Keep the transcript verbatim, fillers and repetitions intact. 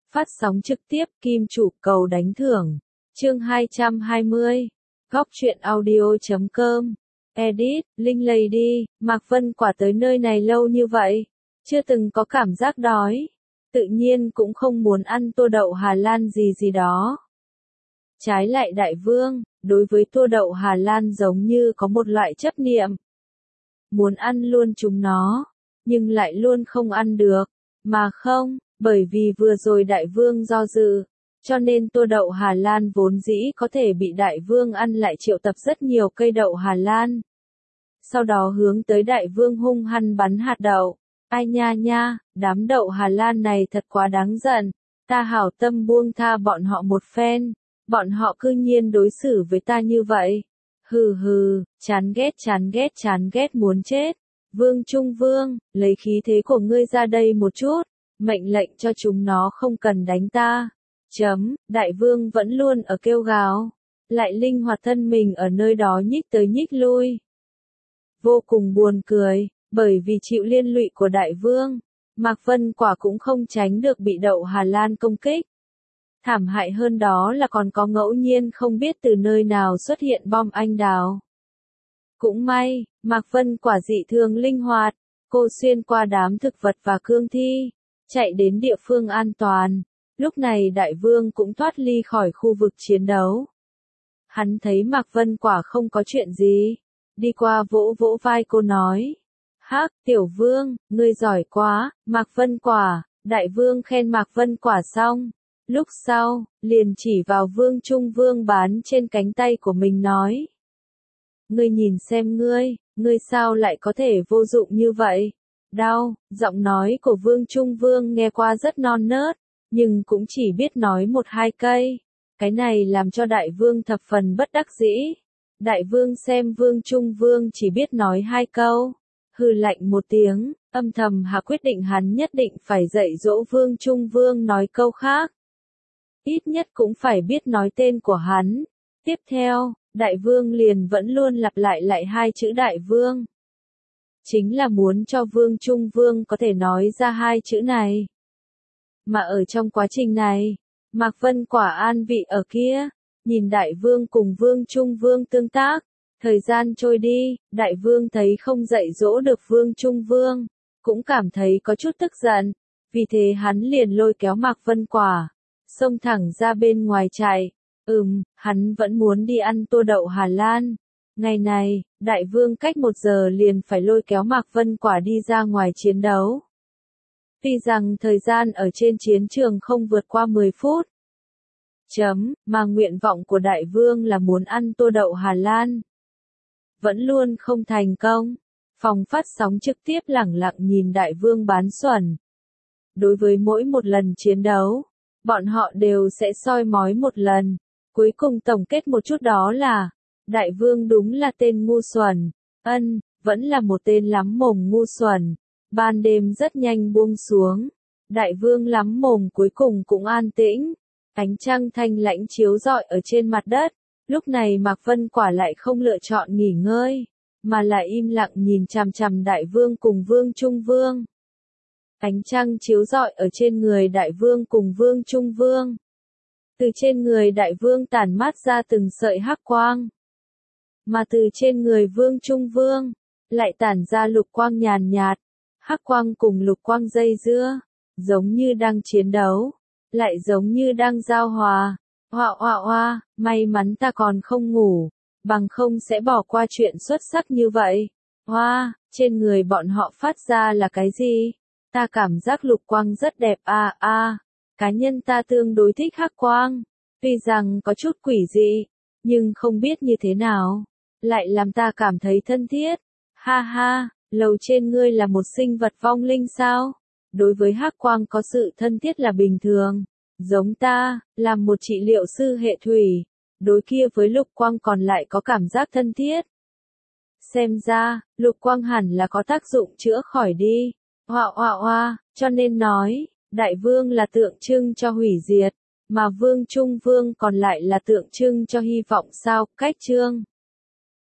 Phát sóng trực tiếp Kim Chủ cầu đánh thưởng. Chương hai trăm hai mươi. Góc truyện audio chấm com. Edit, Linh Lady, Mạc Vân Quả tới nơi này lâu như vậy, chưa từng có cảm giác đói. Tự nhiên cũng không muốn ăn tô đậu Hà Lan gì gì đó. Trái lại Đại Vương, đối với tô đậu Hà Lan giống như có một loại chấp niệm. Muốn ăn luôn chúng nó, nhưng lại luôn không ăn được. Mà không, bởi vì vừa rồi Đại Vương do dự, cho nên tô đậu Hà Lan vốn dĩ có thể bị Đại Vương ăn lại triệu tập rất nhiều cây đậu Hà Lan. Sau đó hướng tới Đại Vương hung hăng bắn hạt đậu. Ai nha nha, đám đậu Hà Lan này thật quá đáng giận, ta hảo tâm buông tha bọn họ một phen, bọn họ cư nhiên đối xử với ta như vậy. Hừ hừ, chán ghét chán ghét chán ghét muốn chết. Vương Trung Vương, lấy khí thế của ngươi ra đây một chút, mệnh lệnh cho chúng nó không cần đánh ta. Chấm, Đại Vương vẫn luôn ở kêu gào, lại linh hoạt thân mình ở nơi đó nhích tới nhích lui. Vô cùng buồn cười, bởi vì chịu liên lụy của Đại Vương, Mạc Vân Quả cũng không tránh được bị đậu Hà Lan công kích. Thảm hại hơn đó là còn có ngẫu nhiên không biết từ nơi nào xuất hiện bom anh đào. Cũng may, Mạc Vân Quả dị thường linh hoạt, cô xuyên qua đám thực vật và cương thi, chạy đến địa phương an toàn. Lúc này Đại Vương cũng thoát ly khỏi khu vực chiến đấu. Hắn thấy Mạc Vân Quả không có chuyện gì, đi qua vỗ vỗ vai cô nói. Hắc, Tiểu Vương, ngươi giỏi quá, Mạc Vân Quả. Đại Vương khen Mạc Vân Quả xong. Lúc sau, liền chỉ vào Vương Trung Vương bán trên cánh tay của mình nói. Ngươi nhìn xem ngươi, ngươi sao lại có thể vô dụng như vậy? Đau, giọng nói của Vương Trung Vương nghe qua rất non nớt, nhưng cũng chỉ biết nói một hai cây. Cái này làm cho Đại Vương thập phần bất đắc dĩ. Đại Vương xem Vương Trung Vương chỉ biết nói hai câu, hừ lạnh một tiếng, âm thầm hạ quyết định hắn nhất định phải dạy dỗ Vương Trung Vương nói câu khác. Ít nhất cũng phải biết nói tên của hắn. Tiếp theo, Đại Vương liền vẫn luôn lặp lại lại hai chữ Đại Vương. Chính là muốn cho Vương Trung Vương có thể nói ra hai chữ này. Mà ở trong quá trình này, Mạc Vân Quả an vị ở kia, nhìn Đại Vương cùng Vương Trung Vương tương tác. Thời gian trôi đi, Đại Vương thấy không dạy dỗ được Vương Trung Vương, cũng cảm thấy có chút tức giận, vì thế hắn liền lôi kéo Mạc Vân Quả, xông thẳng ra bên ngoài chạy. Ừm, hắn vẫn muốn đi ăn tô đậu Hà Lan. Ngày này, Đại Vương cách một giờ liền phải lôi kéo Mạc Vân Quả đi ra ngoài chiến đấu. Tuy rằng thời gian ở trên chiến trường không vượt qua mười phút. Chấm, mà nguyện vọng của Đại Vương là muốn ăn tô đậu Hà Lan. Vẫn luôn không thành công. Phòng phát sóng trực tiếp lẳng lặng nhìn Đại Vương bán xuẩn. Đối với mỗi một lần chiến đấu, bọn họ đều sẽ soi mói một lần. Cuối cùng tổng kết một chút đó là, Đại Vương đúng là tên ngu xuẩn. Ân, vẫn là một tên lắm mồm ngu xuẩn. Ban đêm rất nhanh buông xuống. Đại Vương lắm mồm cuối cùng cũng an tĩnh. Ánh trăng thanh lãnh chiếu rọi ở trên mặt đất. Lúc này Mạc Vân Quả lại không lựa chọn nghỉ ngơi, mà là im lặng nhìn chằm chằm Đại Vương cùng Vương Trung Vương. Ánh trăng chiếu rọi ở trên người Đại Vương cùng Vương Trung Vương. Từ trên người Đại Vương tản mát ra từng sợi hắc quang. Mà từ trên người Vương Trung Vương, lại tản ra lục quang nhàn nhạt. Hắc quang cùng lục quang dây dưa, giống như đang chiến đấu, lại giống như đang giao hòa. Hoa hoa hoa, may mắn ta còn không ngủ, bằng không sẽ bỏ qua chuyện xuất sắc như vậy. Hoa, trên người bọn họ phát ra là cái gì? Ta cảm giác lục quang rất đẹp à à, cá nhân ta tương đối thích hắc quang, tuy rằng có chút quỷ dị, nhưng không biết như thế nào, lại làm ta cảm thấy thân thiết. Ha ha, lầu trên ngươi là một sinh vật vong linh sao? Đối với hắc quang có sự thân thiết là bình thường. Giống ta, làm một trị liệu sư hệ thủy, đối kia với lục quang còn lại có cảm giác thân thiết. Xem ra, lục quang hẳn là có tác dụng chữa khỏi đi. Hoa hoa hoa, cho nên nói, Đại Vương là tượng trưng cho hủy diệt, mà Vương Trung Vương còn lại là tượng trưng cho hy vọng sao, cách chương.